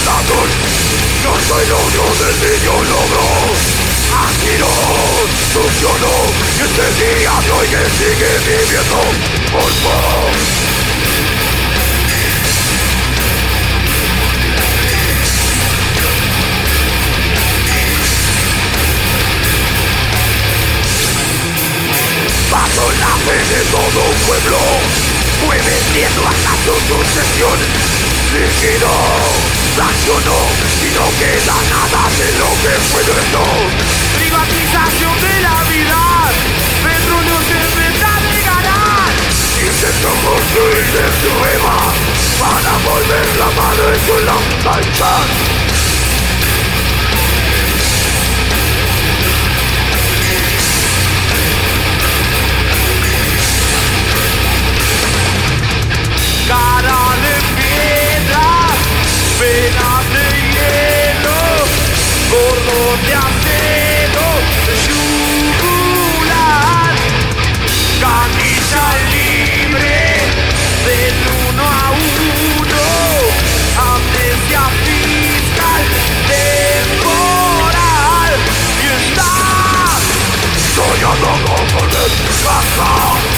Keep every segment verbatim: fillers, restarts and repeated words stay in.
corazón. Yo soy el odio del niño logro. Aquí no funcionó. Y este día de hoy que sigue viviendo. Por favor. Bajo la fe de todo un pueblo, fue vendiendo hasta su sucesión. Líquido, fraccionó y no queda nada de lo que fue nuestro. Privatización de la vida, petróleo se trata de ganar. Intento construir de nueva para volver la madre con la cancha. Cara de piedra, venas de hielo, gordos de acero, yugular, canilla libre, del uno a uno, amnesia fiscal, temporal, y está soñando con volver a casa.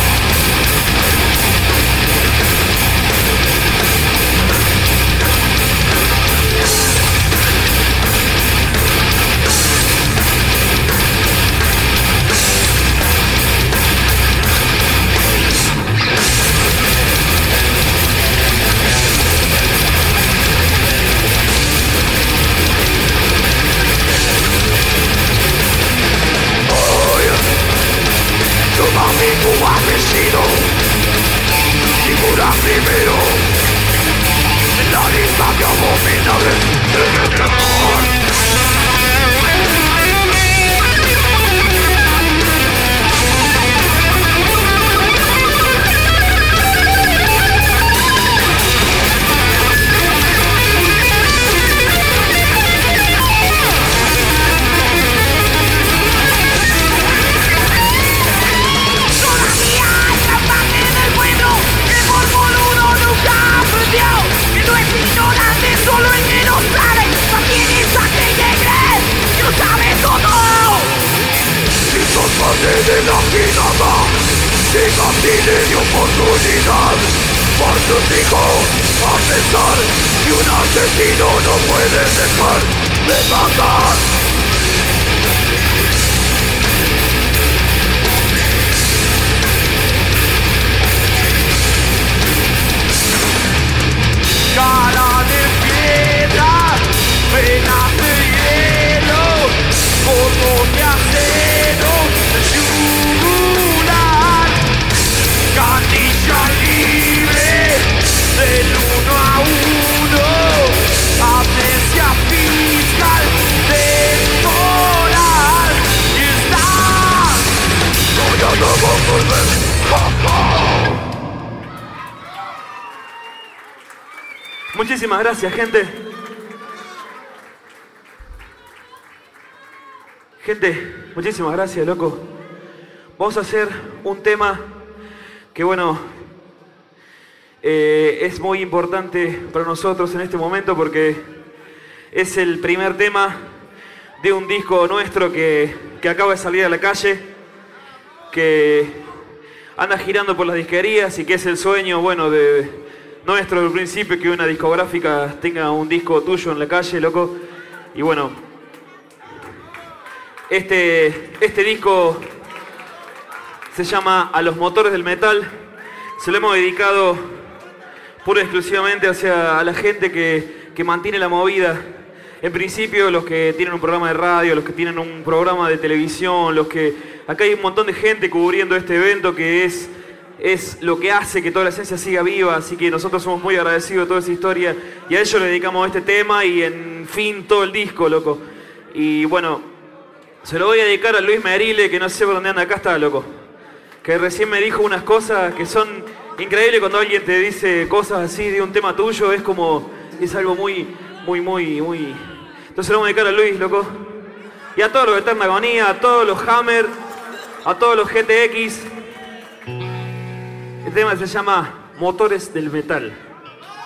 Amigo asesino, figura primero en la lista de abominables del terror. Solo el que no sabe, mantiene esa que cree que lo sabe todo. Si sos parte de la tirada, diga tiene de oportunidad. Por sus hijos, a pensar que un asesino no puede dejar de matar. Cara de piedra, venas de hielo, gordos de acero, yugular, canilla libre, del uno a uno, amnesia fiscal, temporal, y está soñando con volver a casa. Muchísimas gracias, gente. Gente, muchísimas gracias, loco. Vamos a hacer un tema que, bueno, eh, es muy importante para nosotros en este momento porque es el primer tema de un disco nuestro que, que acaba de salir a la calle, que anda girando por las disquerías y que es el sueño, bueno, de... nuestro del principio, que una discográfica tenga un disco tuyo en la calle, loco. Y bueno, este, este disco se llama A los motores del metal. Se lo hemos dedicado pura y exclusivamente hacia a la gente que, que mantiene la movida. En principio, los que tienen un programa de radio, los que tienen un programa de televisión, los que... Acá hay un montón de gente cubriendo este evento que es... es lo que hace que toda la esencia siga viva, así que nosotros somos muy agradecidos de toda esa historia y a ellos le dedicamos este tema y en fin todo el disco, loco. Y bueno, se lo voy a dedicar a Luis Merile, que no sé por dónde anda, acá está, loco, que recién me dijo unas cosas que son increíbles. Cuando alguien te dice cosas así de un tema tuyo, es como, es algo muy, muy, muy, muy... Entonces lo vamos a dedicar a Luis, loco, y a todos los de Eterna Agonía, a todos los Hammer, a todos los G T X. El tema se llama Motores del Metal.